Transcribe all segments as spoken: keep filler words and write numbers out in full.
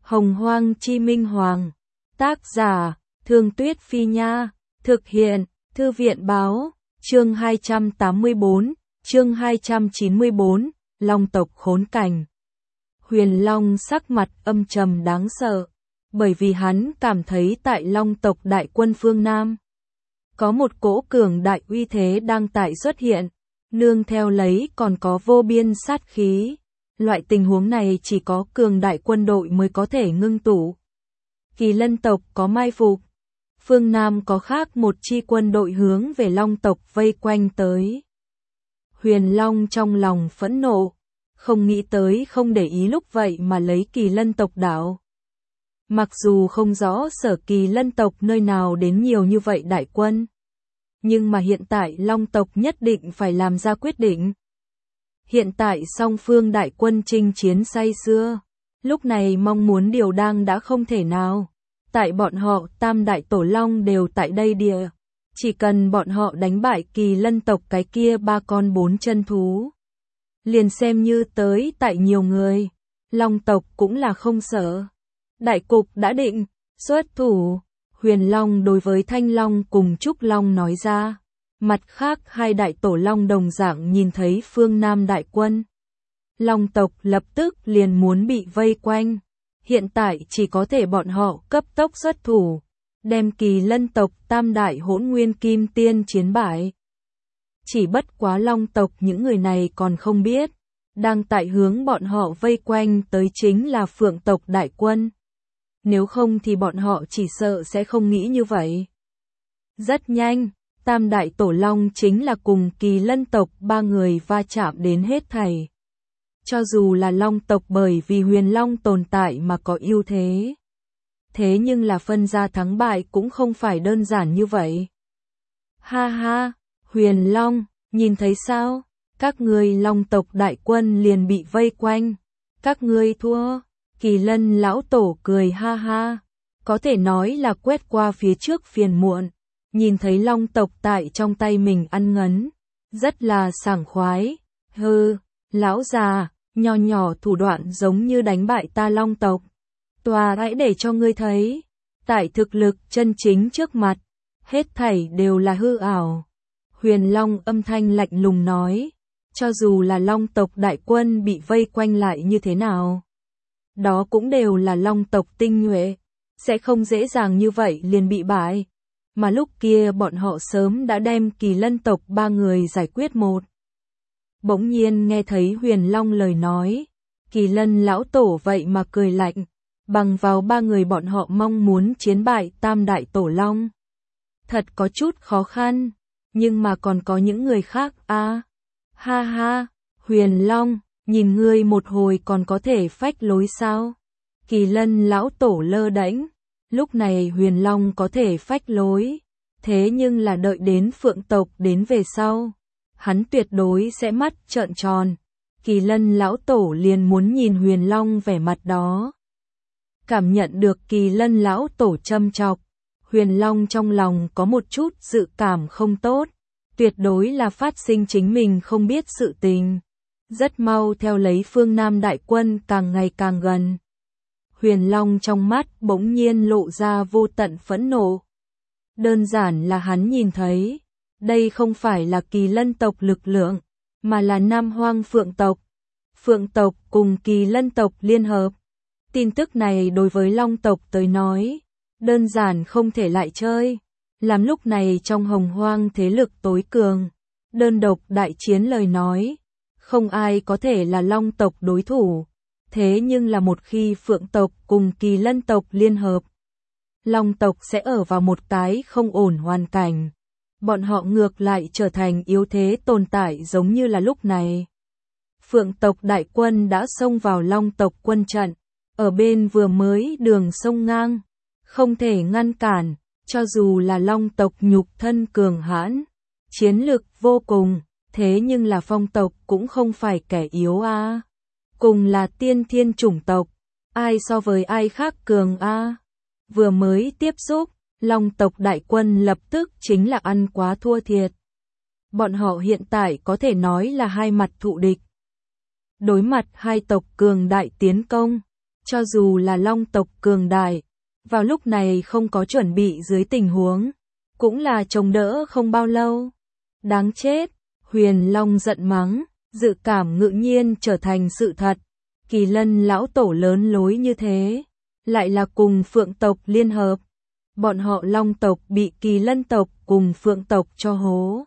Hồng Hoang Chi Minh Hoàng. Tác giả, Thương Tuyết Phi Nha. Thực hiện, Thư viện Báo. Chương hai trăm tám mươi tư, chương hai trăm chín mươi tư, Long tộc khốn cảnh. Huyền Long sắc mặt âm trầm đáng sợ, bởi vì hắn cảm thấy tại Long tộc đại quân phương Nam có một cỗ cường đại uy thế đang tại xuất hiện, nương theo lấy còn có vô biên sát khí. Loại tình huống này chỉ có cường đại quân đội mới có thể ngưng tụ. Kỳ Lân tộc có mai phục, phương Nam có khác một chi quân đội hướng về Long tộc vây quanh tới. Huyền Long trong lòng phẫn nộ, không nghĩ tới không để ý lúc vậy mà lấy Kỳ Lân tộc đảo. Mặc dù không rõ sở Kỳ Lân tộc nơi nào đến nhiều như vậy đại quân, nhưng mà hiện tại Long tộc nhất định phải làm ra quyết định. Hiện tại song phương đại quân chinh chiến say sưa, lúc này mong muốn điều đang đã không thể nào. Tại bọn họ tam đại tổ long đều tại đây địa, chỉ cần bọn họ đánh bại Kỳ Lân tộc cái kia ba con bốn chân thú, liền xem như tới tại nhiều người, Long tộc cũng là không sợ. Đại cục đã định, xuất thủ. Huyền Long đối với Thanh Long cùng Trúc Long nói ra. Mặt khác hai đại tổ long đồng dạng nhìn thấy phương Nam đại quân. Long tộc lập tức liền muốn bị vây quanh. Hiện tại chỉ có thể bọn họ cấp tốc xuất thủ, đem Kỳ Lân tộc tam đại hỗn nguyên kim tiên chiến bại. Chỉ bất quá Long tộc những người này còn không biết, đang tại hướng bọn họ vây quanh tới chính là Phượng tộc đại quân. Nếu không thì bọn họ chỉ sợ sẽ không nghĩ như vậy. Rất nhanh, tam đại tổ long chính là cùng Kỳ Lân tộc ba người va chạm đến hết thảy. Cho dù là Long tộc bởi vì Huyền Long tồn tại mà có ưu thế, thế nhưng là phân ra thắng bại cũng không phải đơn giản như vậy. Ha ha, Huyền Long, nhìn thấy sao? Các ngươi Long tộc đại quân liền bị vây quanh. Các ngươi thua. Kỳ Lân lão tổ cười ha ha. Có thể nói là quét qua phía trước phiền muộn. Nhìn thấy Long tộc tại trong tay mình ăn ngấn. Rất là sảng khoái. Hừ, lão già, nho nhỏ thủ đoạn giống như đánh bại ta Long tộc. Tòa hãy để cho ngươi thấy. Tại thực lực chân chính trước mặt, hết thảy đều là hư ảo. Huyền Long âm thanh lạnh lùng nói. Cho dù là Long tộc đại quân bị vây quanh lại như thế nào, đó cũng đều là Long tộc tinh nhuệ, sẽ không dễ dàng như vậy liền bị bại. Mà lúc kia bọn họ sớm đã đem Kỳ Lân tộc ba người giải quyết một. Bỗng nhiên nghe thấy Huyền Long lời nói, Kỳ Lân lão tổ vậy mà cười lạnh, bằng vào ba người bọn họ mong muốn chiến bại tam đại tổ long. Thật có chút khó khăn, nhưng mà còn có những người khác a. Ha ha, Huyền Long, nhìn ngươi một hồi còn có thể phách lối sao? Kỳ Lân lão tổ lơ đễnh, lúc này Huyền Long có thể phách lối, thế nhưng là đợi đến Phượng tộc đến về sau, hắn tuyệt đối sẽ mắt trợn tròn. Kỳ Lân lão tổ liền muốn nhìn Huyền Long vẻ mặt đó. Cảm nhận được Kỳ Lân lão tổ châm chọc, Huyền Long trong lòng có một chút dự cảm không tốt. Tuyệt đối là phát sinh chính mình không biết sự tình. Rất mau theo lấy phương Nam đại quân càng ngày càng gần. Huyền Long trong mắt bỗng nhiên lộ ra vô tận phẫn nộ. Đơn giản là hắn nhìn thấy, đây không phải là Kỳ Lân tộc lực lượng, mà là Nam Hoang Phượng tộc. Phượng tộc cùng Kỳ Lân tộc liên hợp. Tin tức này đối với Long tộc tới nói, đơn giản không thể lại chơi. Làm lúc này trong Hồng Hoang thế lực tối cường, đơn độc đại chiến lời nói, không ai có thể là Long tộc đối thủ. Thế nhưng là một khi Phượng tộc cùng Kỳ Lân tộc liên hợp, Long tộc sẽ ở vào một cái không ổn hoàn cảnh. Bọn họ ngược lại trở thành yếu thế tồn tại giống như là lúc này. Phượng tộc đại quân đã xông vào Long tộc quân trận, ở bên vừa mới đường sông ngang, không thể ngăn cản. Cho dù là Long tộc nhục thân cường hãn, chiến lực vô cùng, thế nhưng là Phong tộc cũng không phải kẻ yếu a. À. Cùng là tiên thiên chủng tộc, ai so với ai khác cường a. À. Vừa mới tiếp xúc, Long tộc đại quân lập tức chính là ăn quá thua thiệt. Bọn họ hiện tại có thể nói là hai mặt thụ địch. Đối mặt hai tộc cường đại tiến công, Cho dù là long tộc cường đại, vào lúc này không có chuẩn bị dưới tình huống, cũng là chống đỡ không bao lâu. Đáng chết, Huyền Long giận mắng, dự cảm ngự nhiên trở thành sự thật. Kỳ Lân lão tổ lớn lối như thế, lại là cùng Phượng tộc liên hợp. Bọn họ Long tộc bị Kỳ Lân tộc cùng Phượng tộc cho hố.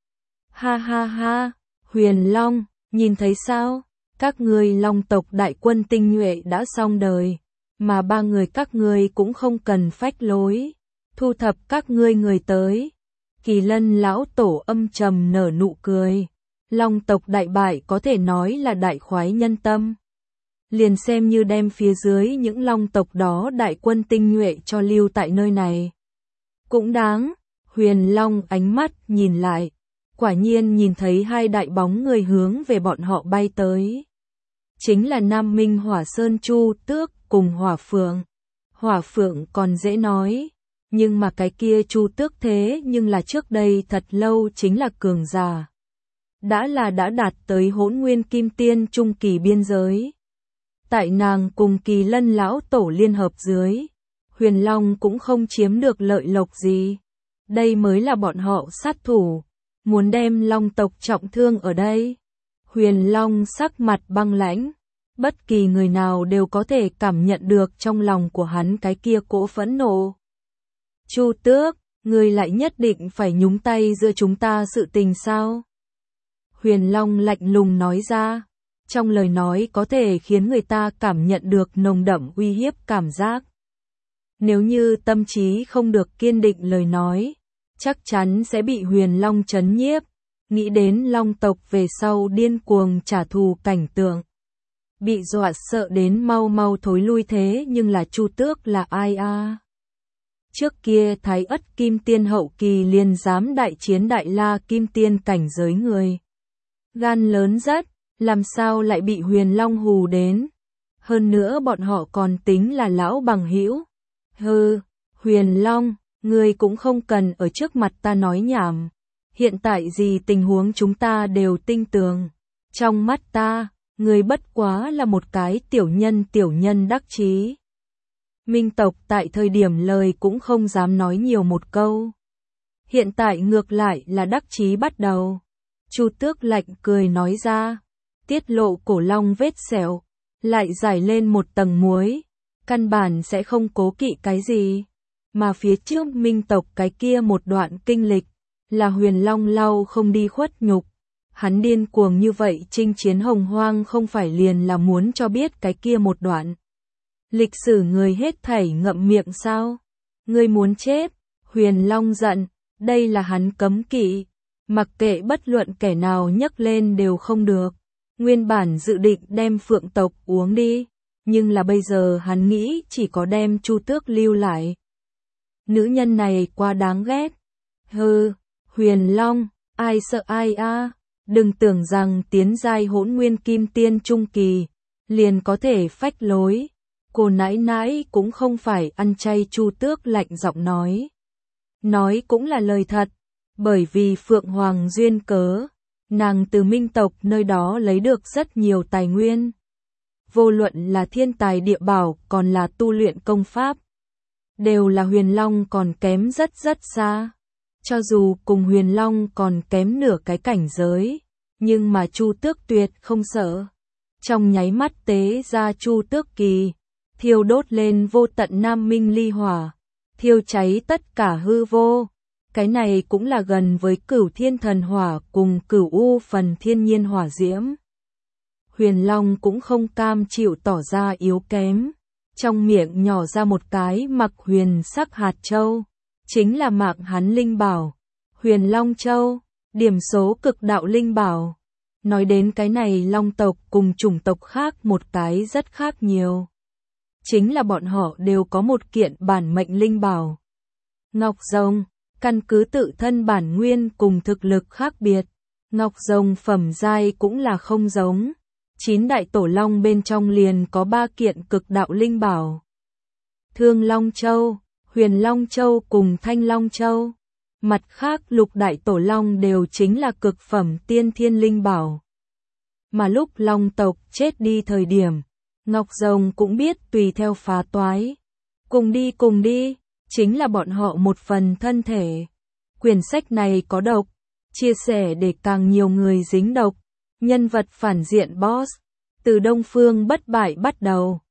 Ha ha ha, Huyền Long, nhìn thấy sao? Các ngươi Long tộc đại quân tinh nhuệ đã xong đời, mà ba người các ngươi cũng không cần phách lối, thu thập các ngươi người tới. Kỳ Lân lão tổ âm trầm nở nụ cười, Long tộc đại bại có thể nói là đại khoái nhân tâm. Liền xem như đem phía dưới những Long tộc đó đại quân tinh nhuệ cho lưu tại nơi này. Cũng đáng, Huyền Long ánh mắt nhìn lại, quả nhiên nhìn thấy hai đại bóng người hướng về bọn họ bay tới. Chính là Nam Minh Hỏa Sơn Chu Tước cùng Hỏa Phượng. Hỏa Phượng còn dễ nói, nhưng mà cái kia Chu Tước thế nhưng là trước đây thật lâu chính là cường giả. Đã là đã đạt tới Hỗn Nguyên Kim Tiên trung kỳ biên giới. Tại nàng cùng Kỳ Lân lão tổ liên hợp dưới, Huyền Long cũng không chiếm được lợi lộc gì. Đây mới là bọn họ sát thủ, muốn đem Long tộc trọng thương ở đây. Huyền Long sắc mặt băng lãnh, bất kỳ người nào đều có thể cảm nhận được trong lòng của hắn cái kia cỗ phẫn nộ. Chu Tước, ngươi lại nhất định phải nhúng tay giữa chúng ta sự tình sao? Huyền Long lạnh lùng nói ra, trong lời nói có thể khiến người ta cảm nhận được nồng đậm uy hiếp cảm giác. Nếu như tâm trí không được kiên định lời nói, chắc chắn sẽ bị Huyền Long trấn nhiếp, nghĩ đến Long tộc về sau điên cuồng trả thù cảnh tượng. Bị dọa sợ đến mau mau thối lui thế nhưng là Chu Tước là ai a? À? Trước kia Thái Ất Kim Tiên hậu kỳ liền dám đại chiến Đại La Kim Tiên cảnh giới người. Gan lớn rất, làm sao lại bị Huyền Long hù đến? Hơn nữa bọn họ còn tính là lão bằng hữu. Hừ, Huyền Long, ngươi cũng không cần ở trước mặt ta nói nhảm. Hiện tại gì tình huống chúng ta đều tinh tường. Trong mắt ta, ngươi bất quá là một cái tiểu nhân tiểu nhân đắc chí. Minh tộc tại thời điểm lời cũng không dám nói nhiều một câu. Hiện tại ngược lại là đắc chí bắt đầu. Chu Tước lạnh cười nói ra, tiết lộ cổ long vết sẹo, lại giải lên một tầng muối, căn bản sẽ không cố kỵ cái gì. Mà phía trước Minh tộc cái kia một đoạn kinh lịch, là Huyền Long lau không đi khuất nhục. Hắn điên cuồng như vậy chinh chiến hồng hoang không phải liền là muốn cho biết cái kia một đoạn. Lịch sử người hết thảy ngậm miệng sao? Ngươi muốn chết? Huyền Long giận, đây là hắn cấm kỵ, mặc kệ bất luận kẻ nào nhấc lên đều không được. Nguyên bản dự định đem Phượng tộc uống đi, nhưng là bây giờ hắn nghĩ chỉ có đem Chu Tước lưu lại. Nữ nhân này quá đáng ghét. Hừ, Huyền Long, ai sợ ai a? À? Đừng tưởng rằng tiến giai Hỗn Nguyên Kim Tiên trung kỳ liền có thể phách lối. Cô nãi nãi cũng không phải ăn chay. Chu Tước lạnh giọng nói. Nói cũng là lời thật, bởi vì Phượng Hoàng duyên cớ, nàng từ Minh tộc nơi đó lấy được rất nhiều tài nguyên. Vô luận là thiên tài địa bảo còn là tu luyện công pháp, đều là Huyền Long còn kém rất rất xa. Cho dù cùng Huyền Long còn kém nửa cái cảnh giới, nhưng mà Chu Tước tuyệt không sợ. Trong nháy mắt tế ra Chu Tước kỳ, thiêu đốt lên vô tận Nam Minh ly hỏa, thiêu cháy tất cả hư vô. Cái này cũng là gần với Cửu Thiên Thần Hỏa cùng Cửu U Phần Thiên Nhiên Hỏa Diễm. Huyền Long cũng không cam chịu tỏ ra yếu kém, trong miệng nhỏ ra một cái mặc huyền sắc hạt châu, chính là mạng hắn linh bảo, Huyền Long Châu, điểm số cực đạo linh bảo. Nói đến cái này Long tộc cùng chủng tộc khác một cái rất khác nhiều. Chính là bọn họ đều có một kiện bản mệnh linh bảo. Ngọc Rồng, căn cứ tự thân bản nguyên cùng thực lực khác biệt, Ngọc Rồng phẩm giai cũng là không giống. Chín đại tổ long bên trong liền có ba kiện cực đạo linh bảo. Thương Long Châu, Huyền Long Châu cùng Thanh Long Châu. Mặt khác lục đại tổ long đều chính là cực phẩm tiên thiên linh bảo. Mà lúc Long tộc chết đi thời điểm, Ngọc Rồng cũng biết tùy theo phá toái. Cùng đi cùng đi, chính là bọn họ một phần thân thể. Quyển sách này có độc, chia sẻ để càng nhiều người dính độc. Nhân vật phản diện boss, từ Đông Phương bất bại bắt đầu.